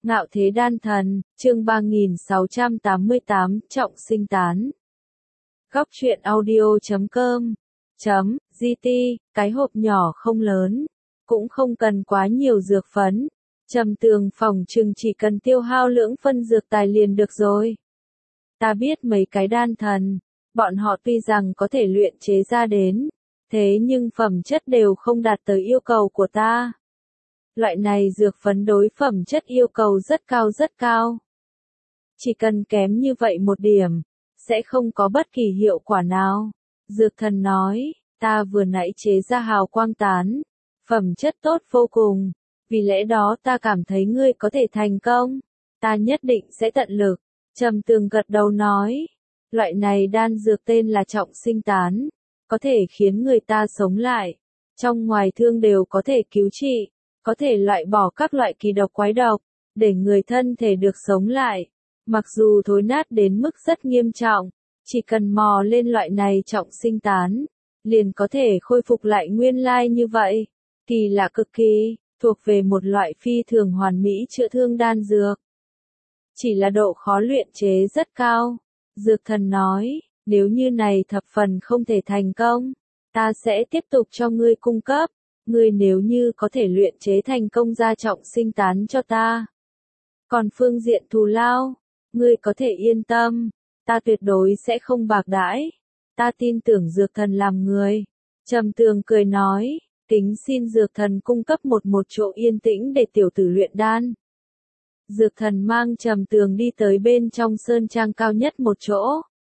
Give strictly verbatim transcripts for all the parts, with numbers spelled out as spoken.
Ngạo thế đan thần, chương ba nghìn sáu trăm tám mươi tám, trọng sinh tán. Góc truyện audio chấm com chấm gt, cái hộp nhỏ không lớn, cũng không cần quá nhiều dược phấn. Trầm Tường phòng trừng chỉ cần tiêu hao lưỡng phân dược tài liền được rồi. Ta biết mấy cái đan thần, bọn họ tuy rằng có thể luyện chế ra đến, thế nhưng phẩm chất đều không đạt tới yêu cầu của ta. Loại này dược phấn đối phẩm chất yêu cầu rất cao rất cao. Chỉ cần kém như vậy một điểm, sẽ không có bất kỳ hiệu quả nào. Dược thần nói, ta vừa nãy chế ra hào quang tán, phẩm chất tốt vô cùng, vì lẽ đó ta cảm thấy ngươi có thể thành công. Ta nhất định sẽ tận lực. Trầm Tường gật đầu nói, loại này đan dược tên là trọng sinh tán, có thể khiến người ta sống lại, trong ngoài thương đều có thể cứu trị, có thể loại bỏ các loại kỳ độc quái độc, để người thân thể được sống lại. Mặc dù thối nát đến mức rất nghiêm trọng, chỉ cần mò lên loại này trọng sinh tán, liền có thể khôi phục lại nguyên lai như vậy. Kỳ lạ cực kỳ, thuộc về một loại phi thường hoàn mỹ chữa thương đan dược. Chỉ là độ khó luyện chế rất cao. Dược thần nói, nếu như này thập phần không thể thành công, ta sẽ tiếp tục cho ngươi cung cấp. Ngươi nếu như có thể luyện chế thành công ra trọng sinh tán cho ta. Còn phương diện thù lao, ngươi có thể yên tâm, ta tuyệt đối sẽ không bạc đãi. Ta tin tưởng dược thần làm người. Trầm Tường cười nói, kính xin dược thần cung cấp một một chỗ yên tĩnh để tiểu tử luyện đan. Dược thần mang Trầm Tường đi tới bên trong sơn trang cao nhất một chỗ.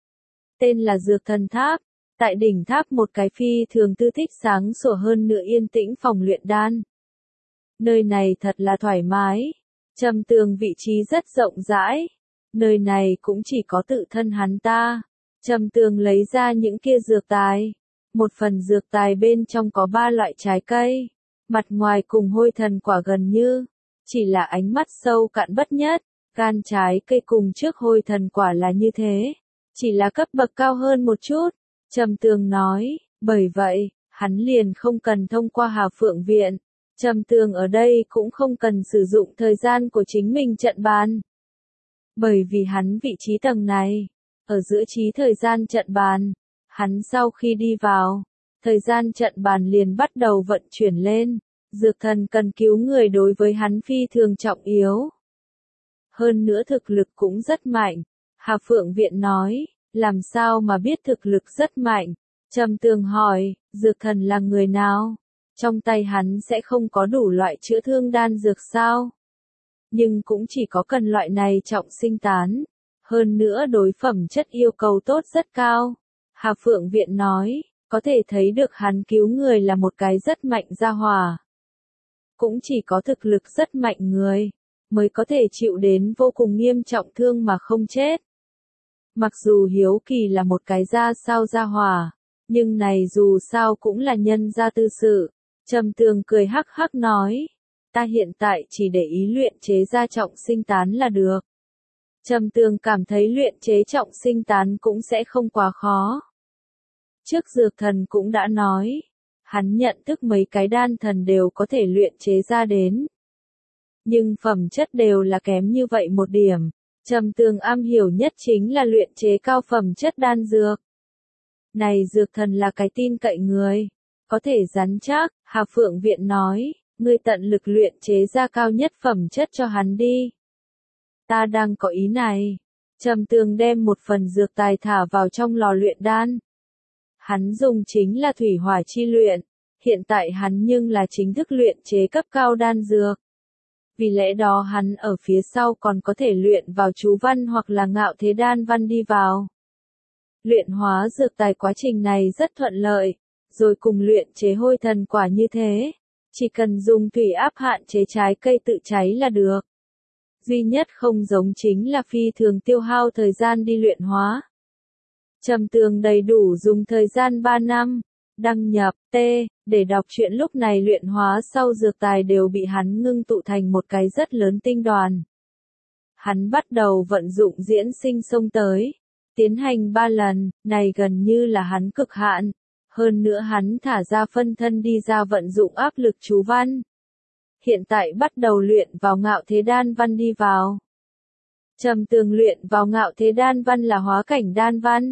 Tên là Dược Thần Tháp. Tại đỉnh tháp một cái phi thường tư thích sáng sủa hơn nửa yên tĩnh phòng luyện đan. Nơi này thật là thoải mái. Trầm Tường vị trí rất rộng rãi. Nơi này cũng chỉ có tự thân hắn ta. Trầm Tường lấy ra những kia dược tài. Một phần dược tài bên trong có ba loại trái cây. Mặt ngoài cùng hôi thần quả gần như. Chỉ là ánh mắt sâu cạn bất nhất. Gan trái cây cùng trước hôi thần quả là như thế. Chỉ là cấp bậc cao hơn một chút. Trầm Tường nói, bởi vậy, hắn liền không cần thông qua Hà Phượng Viện. Trầm Tường ở đây cũng không cần sử dụng thời gian của chính mình trận bàn. Bởi vì hắn vị trí tầng này, ở giữa trí thời gian trận bàn, hắn sau khi đi vào, thời gian trận bàn liền bắt đầu vận chuyển lên. Dược thần cần cứu người đối với hắn phi thường trọng yếu. Hơn nữa thực lực cũng rất mạnh. Hà Phượng Viện nói. Làm sao mà biết thực lực rất mạnh? Trầm Tường hỏi, dược thần là người nào? Trong tay hắn sẽ không có đủ loại chữa thương đan dược sao? Nhưng cũng chỉ có cần loại này trọng sinh tán. Hơn nữa đối phẩm chất yêu cầu tốt rất cao. Hà Phượng Viện nói, có thể thấy được hắn cứu người là một cái rất mạnh gia hỏa. Cũng chỉ có thực lực rất mạnh người, mới có thể chịu đến vô cùng nghiêm trọng thương mà không chết. Mặc dù Hiếu Kỳ là một cái gia sao gia hỏa, nhưng này dù sao cũng là nhân gia tư sự. Trầm Tường cười hắc hắc nói, ta hiện tại chỉ để ý luyện chế ra trọng sinh tán là được. Trầm Tường cảm thấy luyện chế trọng sinh tán cũng sẽ không quá khó. Trước dược thần cũng đã nói, hắn nhận thức mấy cái đan thần đều có thể luyện chế ra đến. Nhưng phẩm chất đều là kém như vậy một điểm. Trầm Tường am hiểu nhất chính là luyện chế cao phẩm chất đan dược. Này dược thần là cái tin cậy người, có thể rắn chắc. Hà Phượng Viện nói, ngươi tận lực luyện chế ra cao nhất phẩm chất cho hắn đi. Ta đang có ý này. Trầm Tường đem một phần dược tài thả vào trong lò luyện đan. Hắn dùng chính là thủy hỏa chi luyện, hiện tại hắn nhưng là chính thức luyện chế cấp cao đan dược. Vì lẽ đó hắn ở phía sau còn có thể luyện vào chú văn hoặc là ngạo thế đan văn đi vào. Luyện hóa dược tài quá trình này rất thuận lợi, rồi cùng luyện chế hôi thần quả như thế. Chỉ cần dùng thủy áp hạn chế trái cây tự cháy là được. Duy nhất không giống chính là phi thường tiêu hao thời gian đi luyện hóa. Trầm Tường đầy đủ dùng thời gian ba năm. Đăng nhập, T, để đọc truyện lúc này luyện hóa sau dược tài đều bị hắn ngưng tụ thành một cái rất lớn tinh đoàn. Hắn bắt đầu vận dụng diễn sinh xông tới, tiến hành ba lần, này gần như là hắn cực hạn. Hơn nữa hắn thả ra phân thân đi ra vận dụng áp lực chú văn. hiện tại bắt đầu luyện vào ngạo thế đan văn đi vào. Trầm Tường luyện vào ngạo thế đan văn là hóa cảnh đan văn.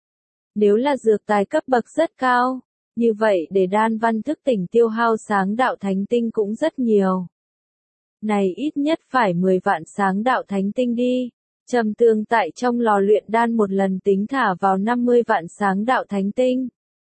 Nếu là dược tài cấp bậc rất cao, như vậy để đan văn thức tỉnh tiêu hao sáng đạo thánh tinh cũng rất nhiều. Này ít nhất phải mười vạn sáng đạo thánh tinh đi. Trầm Tường tại trong lò luyện đan một lần tính thả vào năm mươi vạn sáng đạo thánh tinh.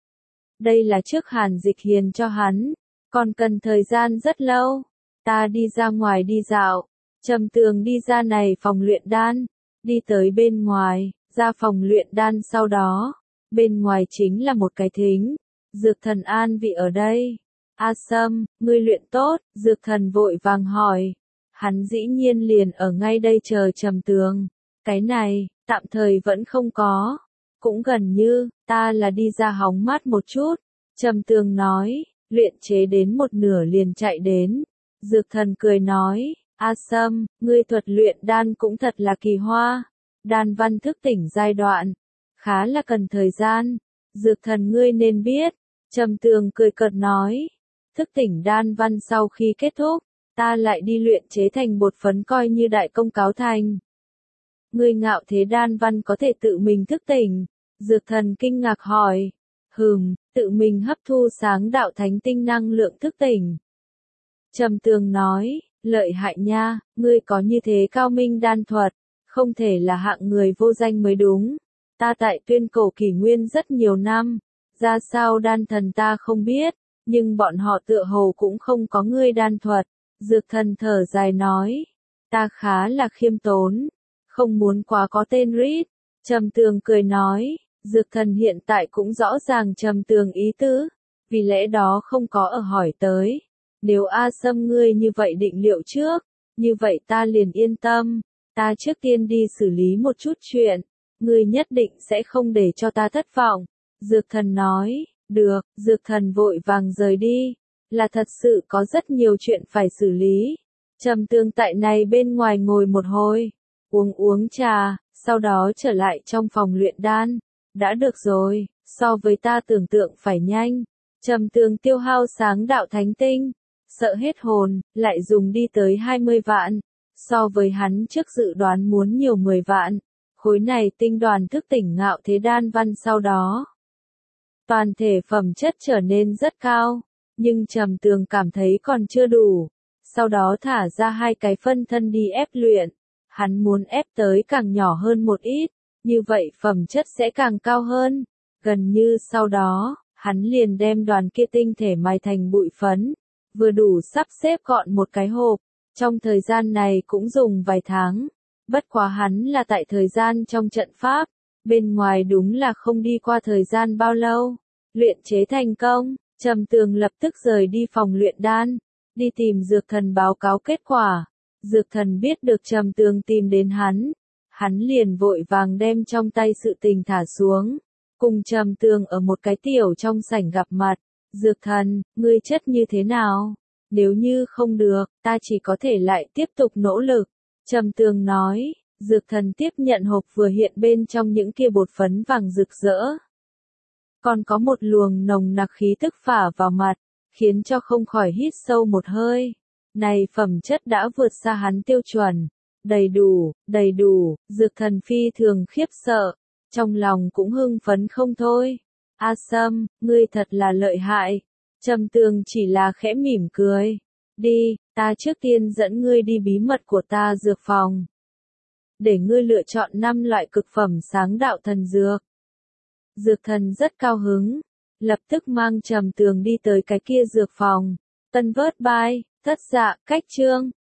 Đây là trước Hàn Dịch Hiền cho hắn, còn cần thời gian rất lâu. Ta đi ra ngoài đi dạo. Trầm Tường đi ra này phòng luyện đan, đi tới bên ngoài, ra phòng luyện đan sau đó, bên ngoài chính là một cái thính. Dược thần an vị ở đây. A Sâm, ngươi luyện tốt, dược thần vội vàng hỏi. Hắn dĩ nhiên liền ở ngay đây chờ Trầm Tường. Cái này, tạm thời vẫn không có. Cũng gần như, ta là đi ra hóng mát một chút. Trầm Tường nói, luyện chế đến một nửa liền chạy đến. Dược thần cười nói, A Sâm, ngươi thuật luyện đan cũng thật là kỳ hoa. Đan văn thức tỉnh giai đoạn, khá là cần thời gian. Dược thần ngươi nên biết. Trầm Tường cười cợt nói, thức tỉnh đan văn sau khi kết thúc, ta lại đi luyện chế thành bột phấn coi như đại công cáo thành. Ngươi ngạo thế đan văn có thể tự mình thức tỉnh. Dược thần kinh ngạc hỏi, hừm, tự mình hấp thu sáng đạo thánh tinh năng lượng thức tỉnh. Trầm Tường nói, lợi hại nha, ngươi có như thế cao minh đan thuật, không thể là hạng người vô danh mới đúng. Ta tại Tuyên Cổ kỷ nguyên rất nhiều năm, ra sao đan thần ta không biết, nhưng bọn họ tựa hồ cũng không có ngươi đan thuật. Dược thần thở dài nói, ta khá là khiêm tốn, không muốn quá có tên rít. Trầm Tường cười nói, dược thần hiện tại cũng rõ ràng Trầm Tường ý tứ, vì lẽ đó không có ở hỏi tới. Nếu A Sâm ngươi như vậy định liệu trước, như vậy ta liền yên tâm, ta trước tiên đi xử lý một chút chuyện, ngươi nhất định sẽ không để cho ta thất vọng. Dược thần nói, được, dược thần vội vàng rời đi, là thật sự có rất nhiều chuyện phải xử lý. Trầm Tường tại này bên ngoài ngồi một hồi, uống uống trà, sau đó trở lại trong phòng luyện đan. Đã được rồi, so với ta tưởng tượng phải nhanh. Trầm Tường tiêu hao sáng đạo thánh tinh, sợ hết hồn, lại dùng đi tới hai mươi vạn. So với hắn trước dự đoán muốn nhiều mười vạn. Khối này tinh đoàn thức tỉnh ngạo thế đan văn sau đó. Toàn thể phẩm chất trở nên rất cao, nhưng Trầm Tường cảm thấy còn chưa đủ. Sau đó thả ra hai cái phân thân đi ép luyện. Hắn muốn ép tới càng nhỏ hơn một ít, như vậy phẩm chất sẽ càng cao hơn. Gần như sau đó, hắn liền đem đoàn kia tinh thể mài thành bụi phấn, vừa đủ sắp xếp gọn một cái hộp. Trong thời gian này cũng dùng vài tháng, bất quá hắn là tại thời gian trong trận pháp, bên ngoài đúng là không đi qua thời gian bao lâu. Luyện chế thành công, Trầm Tường lập tức rời đi phòng luyện đan, đi tìm dược thần báo cáo kết quả. Dược thần biết được Trầm Tường tìm đến hắn, hắn liền vội vàng đem trong tay sự tình thả xuống, cùng Trầm Tường ở một cái tiểu trong sảnh gặp mặt. Dược thần, ngươi chất như thế nào? Nếu như không được, ta chỉ có thể lại tiếp tục nỗ lực. Trầm Tường nói, dược thần tiếp nhận hộp vừa hiện bên trong những kia bột phấn vàng rực rỡ. Còn có một luồng nồng nặc khí tức phả vào mặt, khiến cho không khỏi hít sâu một hơi. Này phẩm chất đã vượt xa hắn tiêu chuẩn. Đầy đủ, đầy đủ, dược thần phi thường khiếp sợ. Trong lòng cũng hưng phấn không thôi. A Sâm, ngươi thật là lợi hại. Trầm Tường chỉ là khẽ mỉm cười. Đi, ta trước tiên dẫn ngươi đi bí mật của ta dược phòng. Để ngươi lựa chọn năm loại cực phẩm sáng đạo thần dược. Dược thần rất cao hứng, lập tức mang Trầm Tường đi tới cái kia dược phòng. Tân vớt bai, thất dạ, cách chương.